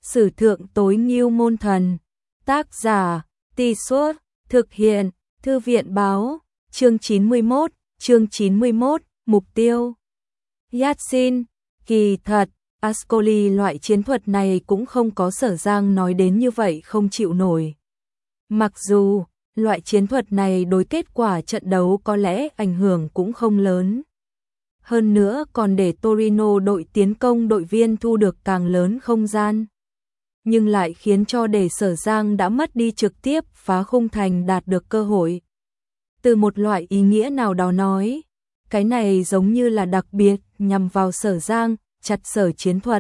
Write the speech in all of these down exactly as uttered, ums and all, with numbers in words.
Sử thượng tối ngưu môn thần. Tác giả, Tì Suốt, thực hiện, Thư viện báo, chương chín mươi mốt, chương chín mươi mốt, mục tiêu. Yatsin, kỳ thật, Ascoli loại chiến thuật này cũng không có Sở Giang nói đến như vậy không chịu nổi. Mặc dù, loại chiến thuật này đối kết quả trận đấu có lẽ ảnh hưởng cũng không lớn. Hơn nữa còn để Torino đội tiến công đội viên thu được càng lớn không gian. Nhưng lại khiến cho để Sở Giang đã mất đi trực tiếp phá khung thành đạt được cơ hội. Từ một loại ý nghĩa nào đó nói, cái này giống như là đặc biệt nhằm vào Sở Giang, chặt Sở chiến thuật.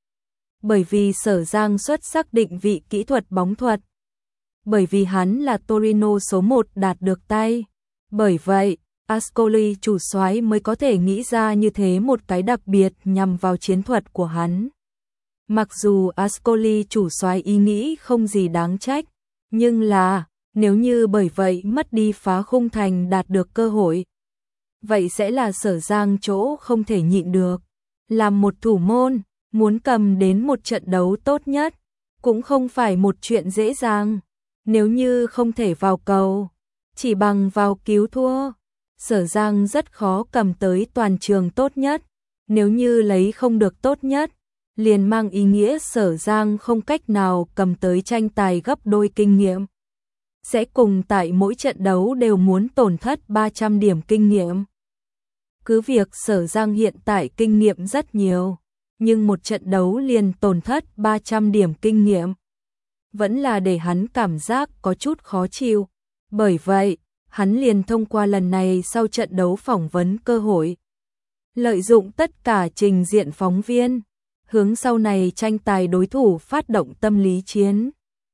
Bởi vì Sở Giang xuất sắc định vị kỹ thuật bóng thuật. Bởi vì hắn là Torino số một đạt được tay. Bởi vậy, Ascoli chủ soái mới có thể nghĩ ra như thế một cái đặc biệt nhằm vào chiến thuật của hắn. Mặc dù Ascoli chủ soái ý nghĩ không gì đáng trách, nhưng là, nếu như bởi vậy mất đi phá khung thành đạt được cơ hội, vậy sẽ là Sở Giang chỗ không thể nhịn được. Làm một thủ môn, muốn cầm đến một trận đấu tốt nhất, cũng không phải một chuyện dễ dàng. Nếu như không thể vào cầu, chỉ bằng vào cứu thua, Sở Giang rất khó cầm tới toàn trường tốt nhất. Nếu như lấy không được tốt nhất, liền mang ý nghĩa Sở Giang không cách nào cầm tới tranh tài gấp đôi kinh nghiệm. Sẽ cùng tại mỗi trận đấu đều muốn tổn thất ba trăm điểm kinh nghiệm. Cứ việc Sở Giang hiện tại kinh nghiệm rất nhiều, nhưng một trận đấu liền tổn thất ba trăm điểm kinh nghiệm. Vẫn là để hắn cảm giác có chút khó chịu. Bởi vậy, hắn liền thông qua lần này sau trận đấu phỏng vấn cơ hội. Lợi dụng tất cả trình diện phóng viên, hướng sau này tranh tài đối thủ phát động tâm lý chiến.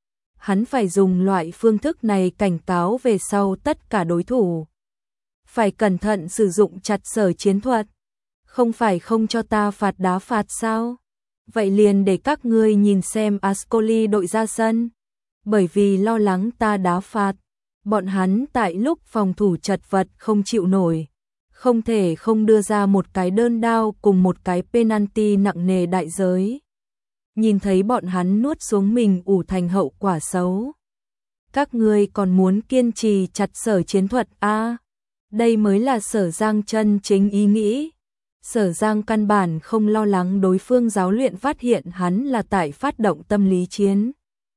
Hắn phải dùng loại phương thức này cảnh cáo về sau tất cả đối thủ. Phải cẩn thận sử dụng chặt Sở chiến thuật. Không phải không cho ta phạt đá phạt sao? Vậy liền để các ngươi nhìn xem Ascoli đội ra sân. Bởi vì lo lắng ta đá phạt, bọn hắn tại lúc phòng thủ chật vật không chịu nổi. Không thể không đưa ra một cái đơn đao cùng một cái penalty nặng nề đại giới. Nhìn thấy bọn hắn nuốt xuống mình ủ thành hậu quả xấu. Các ngươi còn muốn kiên trì chặt Sở chiến thuật a? À, đây mới là Sở Giang chân chính ý nghĩ. Sở Giang căn bản không lo lắng đối phương giáo luyện phát hiện hắn là tại phát động tâm lý chiến.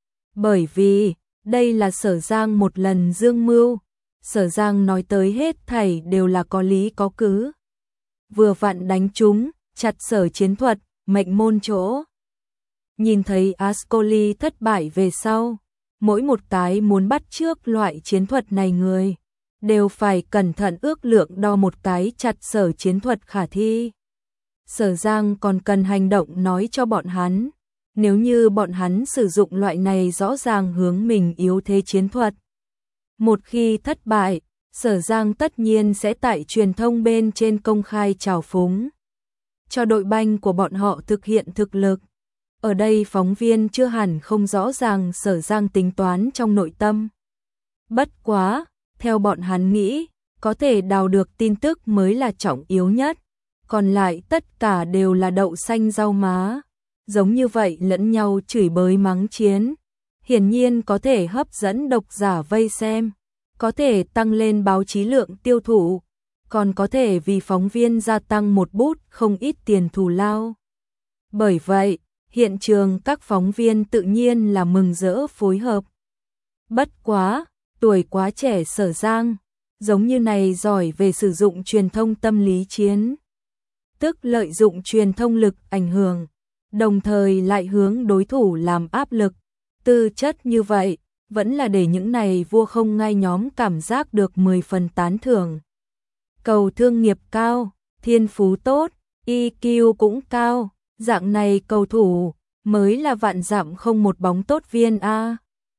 Bởi vì, đây là Sở Giang một lần dương mưu. Sở Giang nói tới hết thảy đều là có lý có cứ. Vừa vặn đánh trúng, chặt Sở chiến thuật, mệnh môn chỗ. Nhìn thấy Ascoli thất bại về sau, mỗi một cái muốn bắt chước loại chiến thuật này người, đều phải cẩn thận ước lượng đo một cái chặt Sở chiến thuật khả thi. Sở Giang còn cần hành động nói cho bọn hắn, nếu như bọn hắn sử dụng loại này rõ ràng hướng mình yếu thế chiến thuật. Một khi thất bại, Sở Giang tất nhiên sẽ tại truyền thông bên trên công khai trào phúng. Cho đội banh của bọn họ thực hiện thực lực. Ở đây phóng viên chưa hẳn không rõ ràng Sở Giang tính toán trong nội tâm. Bất quá, theo bọn hắn nghĩ, có thể đào được tin tức mới là trọng yếu nhất. Còn lại tất cả đều là đậu xanh rau má. Giống như vậy lẫn nhau chửi bới mắng chiến. Hiển nhiên có thể hấp dẫn độc giả vây xem. Có thể tăng lên báo chí lượng tiêu thụ. Còn có thể vì phóng viên gia tăng một bút không ít tiền thù lao. Bởi vậy, hiện trường các phóng viên tự nhiên là mừng rỡ phối hợp. Bất quá, tuổi quá trẻ Sở Giang, giống như này giỏi về sử dụng truyền thông tâm lý chiến. Tức lợi dụng truyền thông lực ảnh hưởng, đồng thời lại hướng đối thủ làm áp lực. Tư chất như vậy, vẫn là để những này vua không ngai nhóm cảm giác được mười phần tán thưởng. Cầu thương nghiệp cao, thiên phú tốt, i kiu cũng cao, dạng này cầu thủ mới là vạn dặm không một bóng tốt viên a.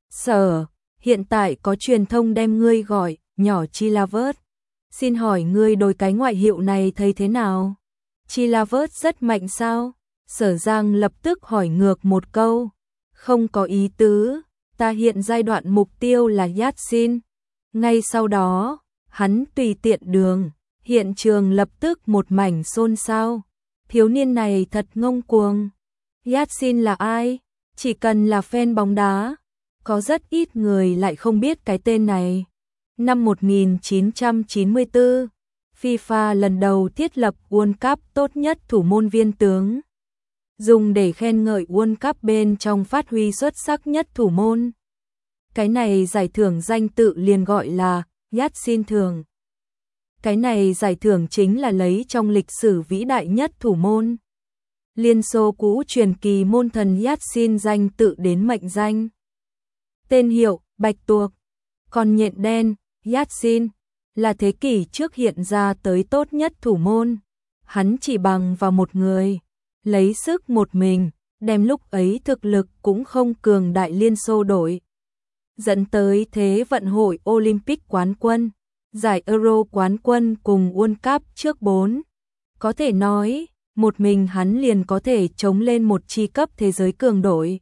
Sở, hiện tại có truyền thông đem ngươi gọi nhỏ Chilavert. Xin hỏi ngươi đối cái ngoại hiệu này thấy thế nào? Chilavert rất mạnh sao? Sở Giang lập tức hỏi ngược một câu. Không có ý tứ, ta hiện giai đoạn mục tiêu là Yatsin. Ngay sau đó, hắn tùy tiện đường, hiện trường lập tức một mảnh xôn xao. Thiếu niên này thật ngông cuồng. Yatsin là ai? Chỉ cần là fan bóng đá, có rất ít người lại không biết cái tên này. Năm một nghìn chín trăm chín mươi tư, FIFA lần đầu thiết lập World Cup tốt nhất thủ môn viên tướng, dùng để khen ngợi World Cup bên trong phát huy xuất sắc nhất thủ môn. Cái này giải thưởng danh tự liền gọi là Yatsin thưởng. Cái này giải thưởng chính là lấy trong lịch sử vĩ đại nhất thủ môn Liên Xô cũ truyền kỳ môn thần Yatsin danh tự đến mệnh danh. Tên hiệu Bạch Tuộc, con nhện đen, Yatsin là thế kỷ trước hiện ra tới tốt nhất thủ môn. Hắn chỉ bằng vào một người, lấy sức một mình, đem lúc ấy thực lực cũng không cường đại Liên Xô đội, dẫn tới Thế vận hội Olympic quán quân, giải Euro quán quân cùng World Cup trước bốn. Có thể nói, một mình hắn liền có thể chống lên một chi cấp thế giới cường đội.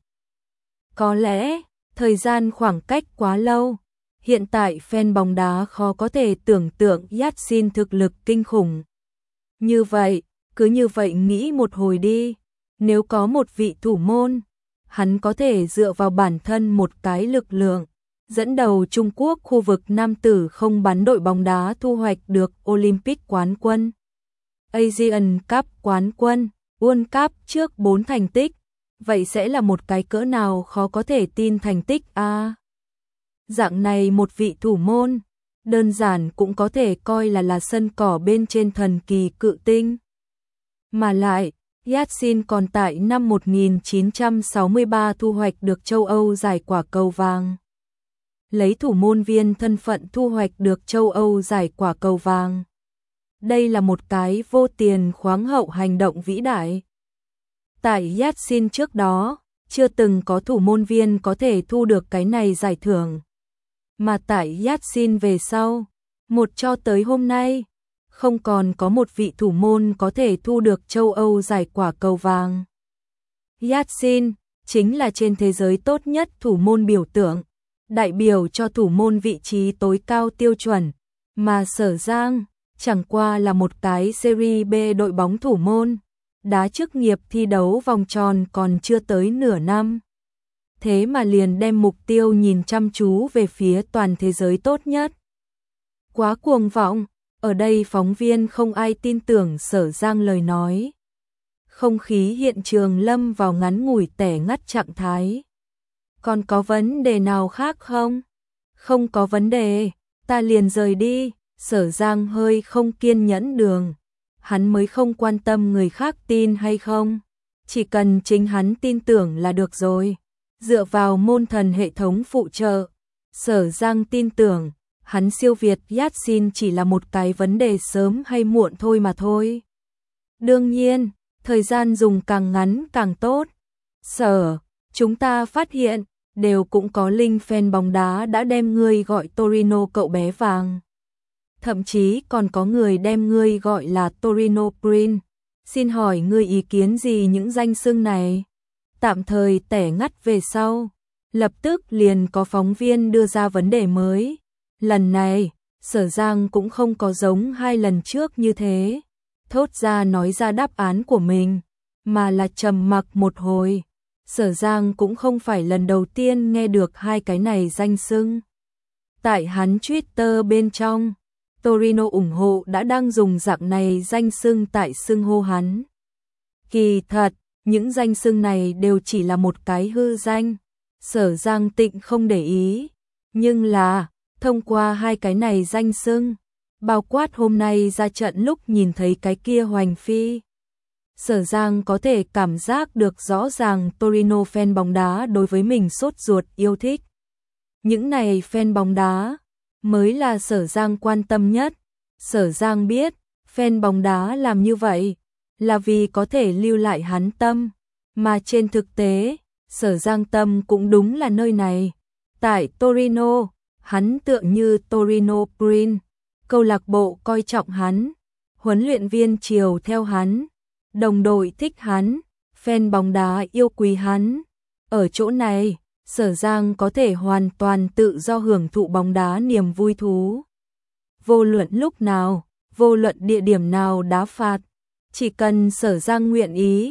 Có lẽ, thời gian khoảng cách quá lâu, hiện tại fan bóng đá khó có thể tưởng tượng Yatsin thực lực kinh khủng. Như vậy, cứ như vậy nghĩ một hồi đi, nếu có một vị thủ môn, hắn có thể dựa vào bản thân một cái lực lượng, dẫn đầu Trung Quốc khu vực nam tử không bắn đội bóng đá thu hoạch được Olympic quán quân, Asian Cup quán quân, World Cup trước bốn thành tích, vậy sẽ là một cái cỡ nào khó có thể tin thành tích a. À, dạng này một vị thủ môn, đơn giản cũng có thể coi là là sân cỏ bên trên thần kỳ cự tinh. Mà lại, Yatsin còn tại năm một nghìn chín trăm sáu mươi ba thu hoạch được châu Âu giải quả cầu vàng. Lấy thủ môn viên thân phận thu hoạch được châu Âu giải quả cầu vàng. Đây là một cái vô tiền khoáng hậu hành động vĩ đại. Tại Yatsin trước đó, chưa từng có thủ môn viên có thể thu được cái này giải thưởng. Mà tại Yatsin về sau, một cho tới hôm nay, không còn có một vị thủ môn có thể thu được châu Âu giải quả cầu vàng. Yatsin chính là trên thế giới tốt nhất thủ môn biểu tượng, đại biểu cho thủ môn vị trí tối cao tiêu chuẩn, mà Sở Giang chẳng qua là một cái Serie B đội bóng thủ môn, đá chức nghiệp thi đấu vòng tròn còn chưa tới nửa năm. Thế mà liền đem mục tiêu nhìn chăm chú về phía toàn thế giới tốt nhất. Quá cuồng vọng, ở đây phóng viên không ai tin tưởng Sở Giang lời nói. Không khí hiện trường lâm vào ngắn ngủi tẻ ngắt trạng thái. Còn có vấn đề nào khác không? Không có vấn đề, ta liền rời đi. Sở Giang hơi không kiên nhẫn đường. Hắn mới không quan tâm người khác tin hay không. Chỉ cần chính hắn tin tưởng là được rồi. Dựa vào môn thần hệ thống phụ trợ, Sở Giang tin tưởng, hắn siêu việt Yatsin chỉ là một cái vấn đề sớm hay muộn thôi mà thôi. Đương nhiên, thời gian dùng càng ngắn càng tốt. Sở, chúng ta phát hiện, đều cũng có link fan bóng đá đã đem ngươi gọi Torino cậu bé vàng. Thậm chí còn có người đem ngươi gọi là Torino Prince. Xin hỏi ngươi ý kiến gì những danh xưng này? Tạm thời tẻ ngắt về sau, lập tức liền có phóng viên đưa ra vấn đề mới. Lần này, Sở Giang cũng không có giống hai lần trước như thế, thốt ra nói ra đáp án của mình, mà là trầm mặc một hồi. Sở Giang cũng không phải lần đầu tiên nghe được hai cái này danh xưng. Tại hắn Twitter bên trong, Torino ủng hộ đã đang dùng dạng này danh xưng tại xưng hô hắn. Kỳ thật, những danh xưng này đều chỉ là một cái hư danh. Sở Giang Tịnh không để ý, nhưng là thông qua hai cái này danh xưng, bao quát hôm nay ra trận lúc nhìn thấy cái kia hoành phi, Sở Giang có thể cảm giác được rõ ràng Torino fan bóng đá đối với mình sốt ruột yêu thích. Những này fan bóng đá mới là Sở Giang quan tâm nhất. Sở Giang biết, fan bóng đá làm như vậy là vì có thể lưu lại hắn tâm, mà trên thực tế, Sở Giang tâm cũng đúng là nơi này. Tại Torino, hắn tựa như Torino Prince, câu lạc bộ coi trọng hắn, huấn luyện viên chiều theo hắn, đồng đội thích hắn, fan bóng đá yêu quý hắn. Ở chỗ này, Sở Giang có thể hoàn toàn tự do hưởng thụ bóng đá niềm vui thú. Vô luận lúc nào, vô luận địa điểm nào đá phạt, chỉ cần Sở Giang nguyện ý,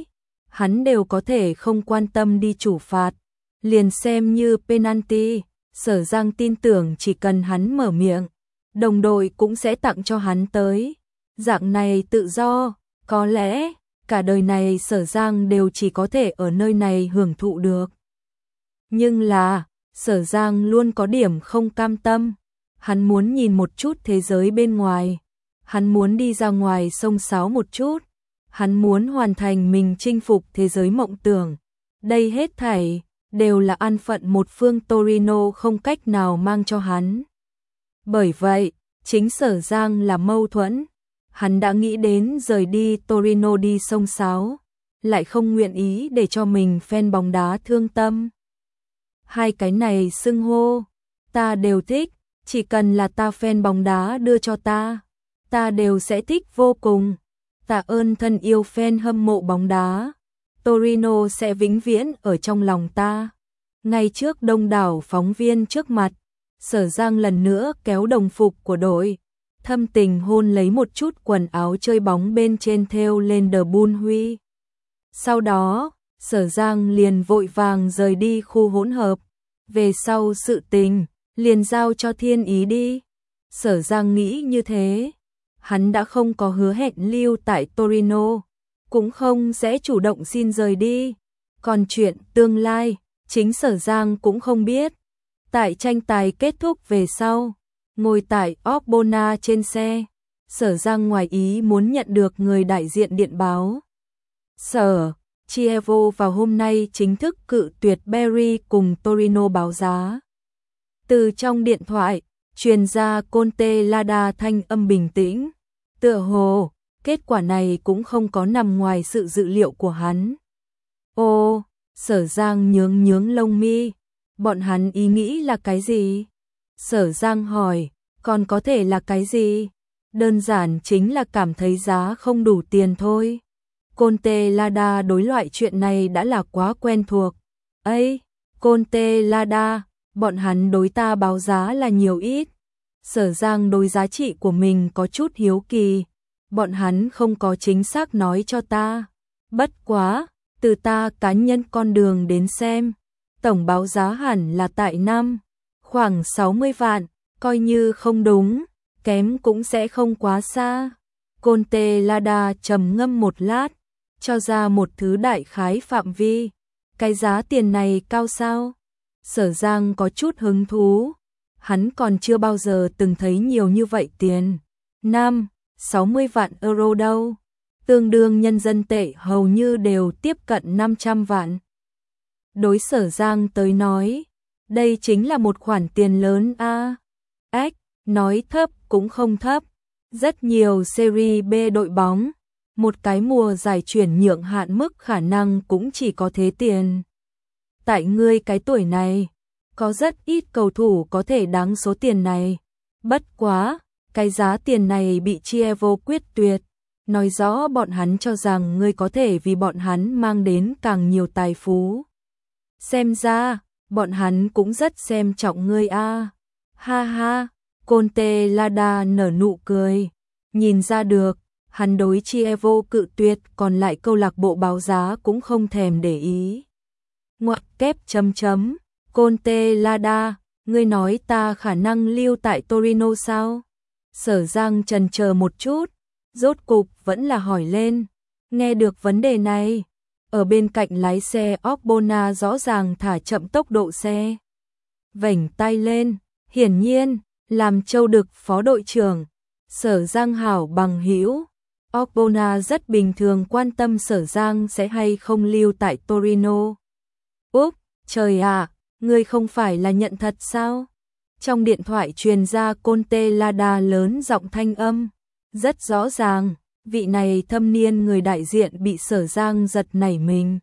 hắn đều có thể không quan tâm đi chủ phạt, liền xem như penalty, Sở Giang tin tưởng chỉ cần hắn mở miệng, đồng đội cũng sẽ tặng cho hắn tới. Dạng này tự do, có lẽ cả đời này Sở Giang đều chỉ có thể ở nơi này hưởng thụ được. Nhưng là, Sở Giang luôn có điểm không cam tâm, hắn muốn nhìn một chút thế giới bên ngoài, hắn muốn đi ra ngoài xông xáo một chút, hắn muốn hoàn thành mình chinh phục thế giới mộng tưởng. Đây hết thảy đều là an phận một phương Torino không cách nào mang cho hắn. Bởi vậy, chính Sở Giang là mâu thuẫn, hắn đã nghĩ đến rời đi Torino đi xông xáo, lại không nguyện ý để cho mình fan bóng đá thương tâm. Hai cái này xưng hô, ta đều thích, chỉ cần là ta fan bóng đá đưa cho ta, ta đều sẽ thích vô cùng. Tạ ơn thân yêu fan hâm mộ bóng đá, Torino sẽ vĩnh viễn ở trong lòng ta. Ngay trước đông đảo phóng viên trước mặt, Sở Giang lần nữa kéo đồng phục của đội, thâm tình hôn lấy một chút quần áo chơi bóng bên trên thêu lên The Bull Huy. Sau đó, Sở Giang liền vội vàng rời đi khu hỗn hợp, về sau sự tình, liền giao cho thiên ý đi. Sở Giang nghĩ như thế, hắn đã không có hứa hẹn lưu tại Torino, cũng không sẽ chủ động xin rời đi. Còn chuyện tương lai, chính Sở Giang cũng không biết. Tại tranh tài kết thúc về sau, ngồi tại Ogbonna trên xe, Sở Giang ngoài ý muốn nhận được người đại diện điện báo. Sở Chievo vào hôm nay chính thức cự tuyệt Barry cùng Torino báo giá. Từ trong điện thoại, truyền ra Conte Lada thanh âm bình tĩnh. Tựa hồ, kết quả này cũng không có nằm ngoài sự dự liệu của hắn. Ô, Sở Giang nhướng nhướng lông mi, bọn hắn ý nghĩ là cái gì? Sở Giang hỏi, còn có thể là cái gì? Đơn giản chính là cảm thấy giá không đủ tiền thôi. Conte Lada đối loại chuyện này đã là quá quen thuộc. Ây, Conte Lada, bọn hắn đối ta báo giá là nhiều ít. Sở Giang đối giá trị của mình có chút hiếu kỳ. Bọn hắn không có chính xác nói cho ta. Bất quá, từ ta cá nhân con đường đến xem, tổng báo giá hẳn là tại năm, khoảng sáu mươi vạn, coi như không đúng, kém cũng sẽ không quá xa. Conte Lada trầm ngâm một lát, cho ra một thứ đại khái phạm vi. Cái giá tiền này cao sao? Sở Giang có chút hứng thú. Hắn còn chưa bao giờ từng thấy nhiều như vậy tiền. Năm, sáu mươi vạn euro đâu. Tương đương nhân dân tệ hầu như đều tiếp cận năm trăm vạn. Đối Sở Giang tới nói, đây chính là một khoản tiền lớn a. Ách, nói thấp cũng không thấp. Rất nhiều Serie B đội bóng, một cái mùa giải chuyển nhượng hạn mức khả năng cũng chỉ có thế tiền. Tại ngươi cái tuổi này, có rất ít cầu thủ có thể đáng số tiền này. Bất quá, cái giá tiền này bị Chievo quyết tuyệt, nói rõ bọn hắn cho rằng ngươi có thể vì bọn hắn mang đến càng nhiều tài phú. Xem ra, bọn hắn cũng rất xem trọng ngươi a. Ha ha, Conte Lada nở nụ cười, nhìn ra được, hắn đối Chievo cự tuyệt, còn lại câu lạc bộ báo giá cũng không thèm để ý. Ngoặc kép chấm chấm, Conte Lada, ngươi nói ta khả năng lưu tại Torino sao? Sở Giang chần chờ một chút, rốt cục vẫn là hỏi lên. Nghe được vấn đề này, ở bên cạnh lái xe Ogbonna rõ ràng thả chậm tốc độ xe. Vểnh tay lên, hiển nhiên, làm Châu Đực phó đội trưởng. Sở Giang hảo bằng hữu. Ogbonna rất bình thường quan tâm Sở Giang sẽ hay không lưu tại Torino. Úp, trời ạ, ngươi không phải là nhận thật sao? Trong điện thoại truyền ra Conte Lada lớn giọng thanh âm. Rất rõ ràng, vị này thâm niên người đại diện bị Sở Giang giật nảy mình.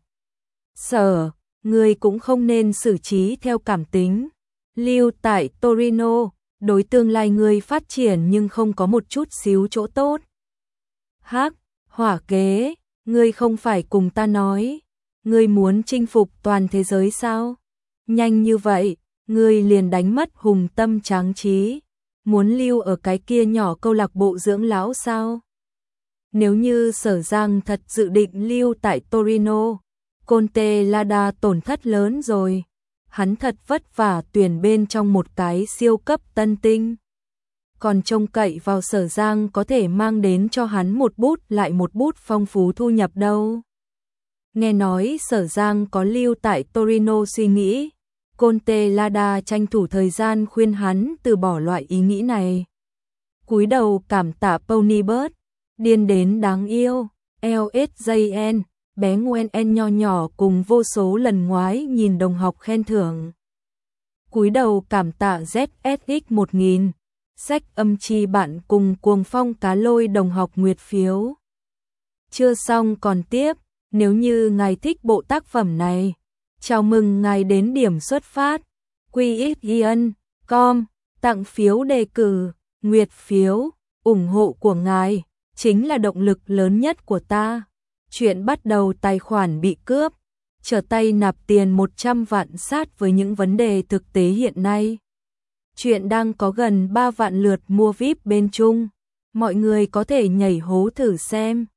Sở, ngươi cũng không nên xử trí theo cảm tính. Lưu tại Torino, đối tương lai ngươi phát triển nhưng không có một chút xíu chỗ tốt. Hắc, hỏa kế, ngươi không phải cùng ta nói, ngươi muốn chinh phục toàn thế giới sao? Nhanh như vậy, ngươi liền đánh mất hùng tâm tráng trí, muốn lưu ở cái kia nhỏ câu lạc bộ dưỡng lão sao? Nếu như Sở Giang thật dự định lưu tại Torino, Conte Lada tổn thất lớn rồi. Hắn thật vất vả tuyển bên trong một cái siêu cấp tân tinh. Còn trông cậy vào Sở Giang có thể mang đến cho hắn một bút lại một bút phong phú thu nhập đâu. Nghe nói Sở Giang có lưu tại Torino suy nghĩ, Conte Lada tranh thủ thời gian khuyên hắn từ bỏ loại ý nghĩ này. Cúi đầu cảm tạ Ponybird, điên đến đáng yêu, lờ ét gi en, bé Nguyen nho nhỏ cùng vô số lần ngoái nhìn đồng học khen thưởng. Cúi đầu cảm tạ Z S X một nghìn, sách âm chi bạn cùng cuồng phong cá lôi đồng học nguyệt phiếu. Chưa xong còn tiếp, nếu như ngài thích bộ tác phẩm này, chào mừng ngài đến điểm xuất phát, quy ích ian chấm com, tặng phiếu đề cử, nguyệt phiếu, ủng hộ của ngài, chính là động lực lớn nhất của ta. Chuyện bắt đầu tài khoản bị cướp, trở tay nạp tiền một trăm vạn sát với những vấn đề thực tế hiện nay. Chuyện đang có gần ba vạn lượt mua vi ai pi bên Trung, mọi người có thể nhảy hố thử xem.